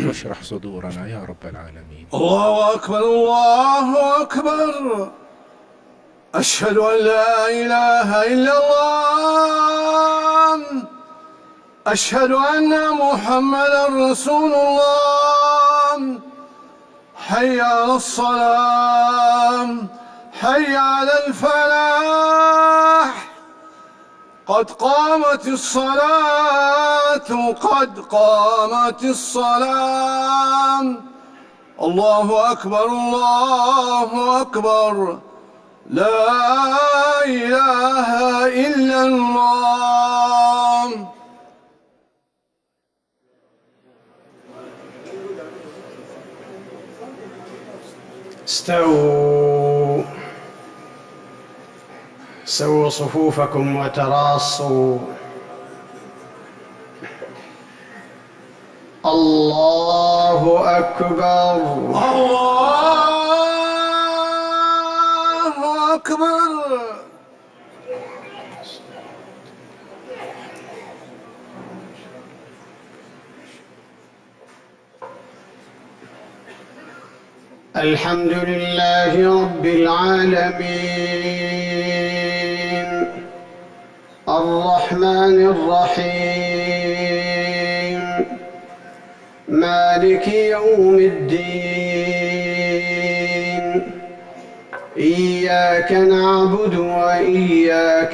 واشرح صدورنا يا رب العالمين. الله أكبر الله أكبر. أشهد أن لا إله إلا الله. أشهد أن محمدا رسول الله. حي على الصلاة، حي على الفلاح، قد قامت الصلاة، قد قامت الصلاة. الله أكبر الله أكبر. لا إله إلا الله. استووا، سووا صفوفكم وتراصوا. الله أكبر الله أكبر. الحمد لله رب العالمين، الرحمن الرحيم، مالك يوم الدين. إياك نعبد وإياك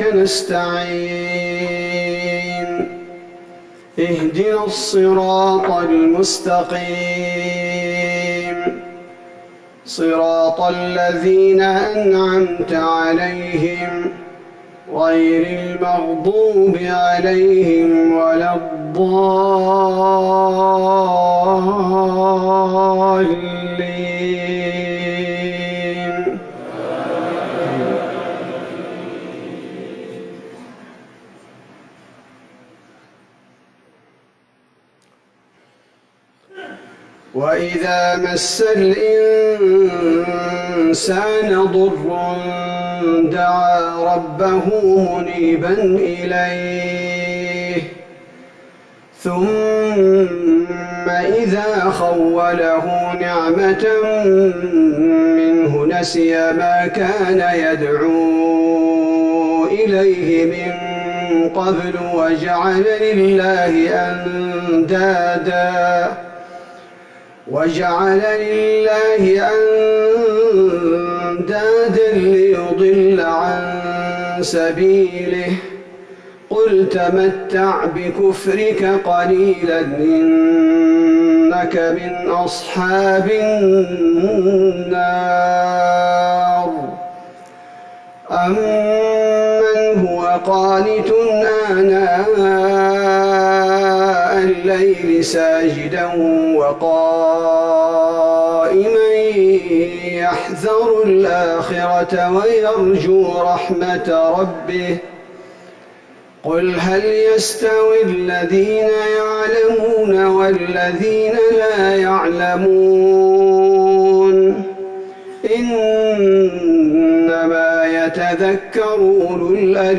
نستعين. اهدنا الصراط المستقيم، صراط الذين أنعمت عليهم غير المغضوب عليهم ولا الضالين. وإذا مس الإنسان ضر دعا ربه منيبا إليه، ثم إذا خوله نعمة منه نسي ما كان يدعو إليه من قبل وجعل لله أندادا ليضل عن سبيله. قل تمتع بكفرك قليلا إنك من أصحاب النار. أمن هو قانت آناء الليل ساجدا وقائما يحذر الآخرة ويرجو رحمة ربه. قل هل يستوي الذين يعلمون والذين لا يعلمون؟ إنما يتذكر أولو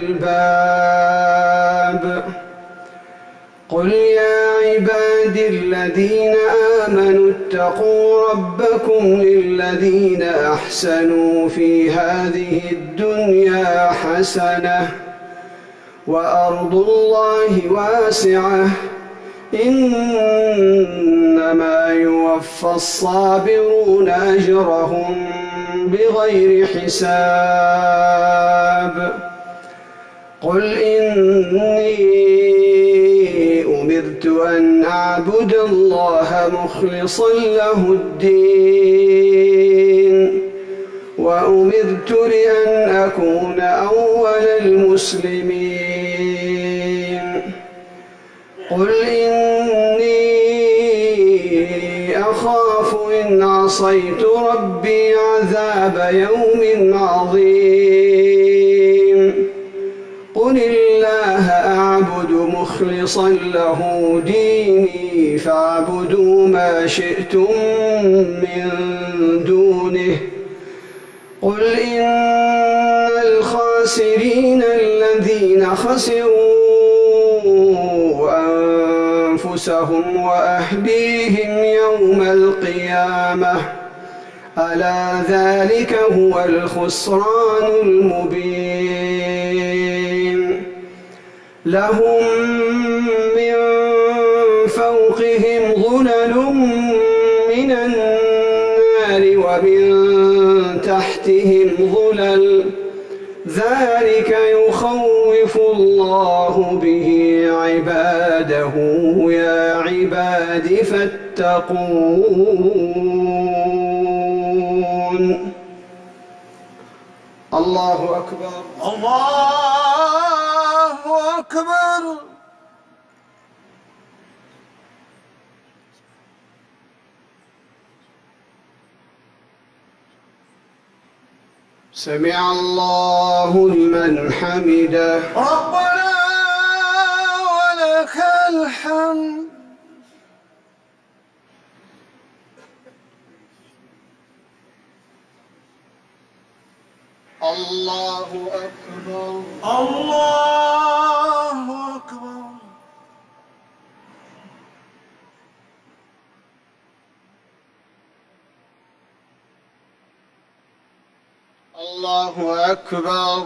الألباب. قل يا عبادي الذين آمنوا اتقوا ربكم للذين أحسنوا في هذه الدنيا حسنة وأرض الله واسعة إنما يوفى الصابرون أجرهم بغير حساب. قل إني أمرت أن أعبد الله مخلصا له الدين وأمرت لأن أكون أول المسلمين. قل إني أخاف إن عصيت ربي عذاب يوم عظيم. قل الله أعبد مخلصا له ديني فاعبدوا ما شئتم من دونه. قل إن الخاسرين الذين خسروا أنفسهم وأهليهم يوم القيامة ألا ذلك هو الخسران المبين لهم من فوقهم ظلل من النار ومن تحتهم ظلل ذلك يخوف الله به عباده يا عباد فاتقون الله أكبر الله أكبر. سمع الله لمن حمده ربنا ولك الحمد. الله أكبر الله أكبر. الله أكبر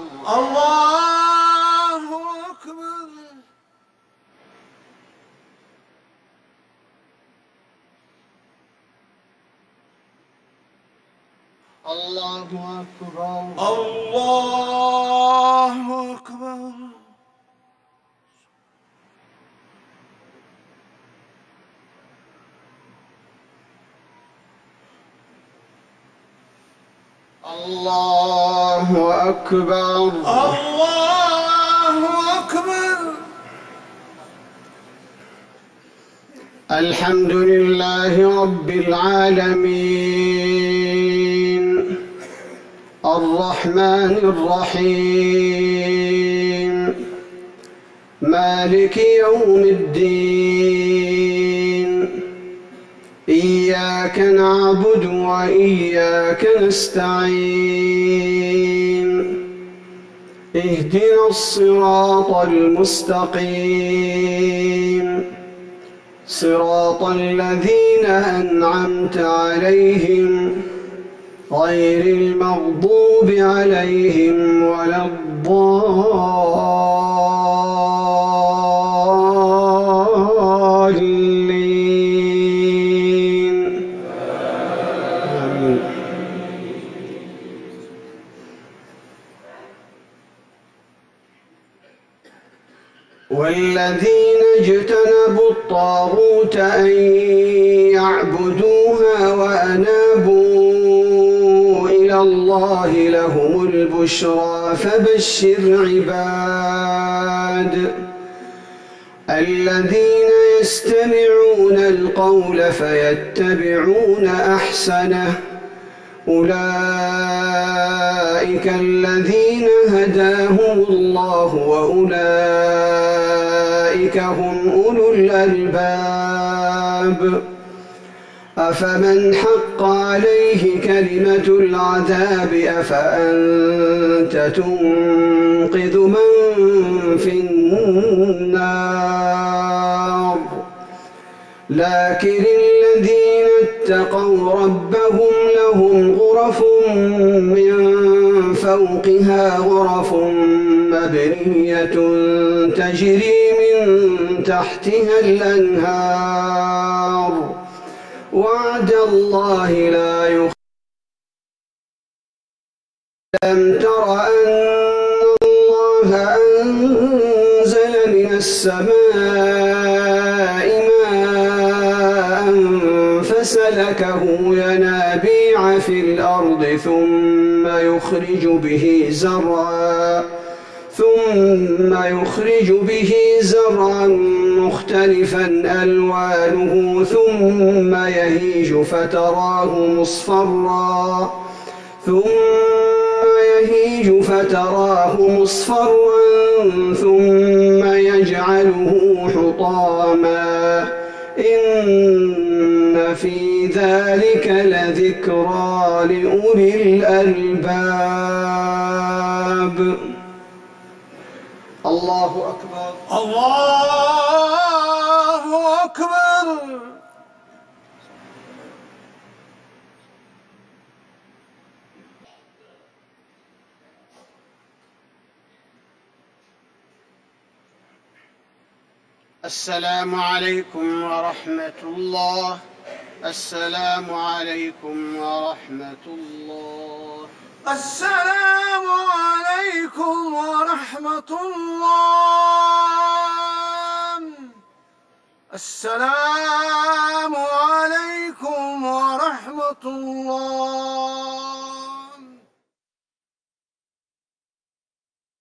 الله أكبر. الله أكبر الله أكبر. الله أكبر الله أكبر. الحمد لله رب العالمين الرحمن الرحيم مالك يوم الدين إياك نعبد وإياك نستعين اهدنا الصراط المستقيم صراط الذين أنعمت عليهم غير المغضوب عليهم ولا الضالين آمين. والذين اجتنبوا الطاغوت أن يعبدوها وأنابوا إلى الله لهم البشرى فبشر عباد الذين يستمعون القول فيتبعون أحسنه أولئك الذين هداهم الله وأولئك هم أولو الألباب أفمن حق عليه كلمة العذاب أفأنت تنقذ من في النار لكن الذين اتقوا ربهم لهم غرف من فوقها غرف مبنية تجري من تحتها الأنهار وعد الله لا يخلف ألم تر أن الله أنزل من السماء ماء فسلكه ينابيع في الأرض ثم يخرج به زرعا مختلفا ألوانه ثم يهيج فتراه مصفرا ثم يجعله حطاما إن في ذلك لذكرى لأولي الألباب الله أكبر الله أكبر. السلام عليكم ورحمة الله. السلام عليكم ورحمة الله. السلام عليكم ورحمة الله. السلام عليكم ورحمة الله.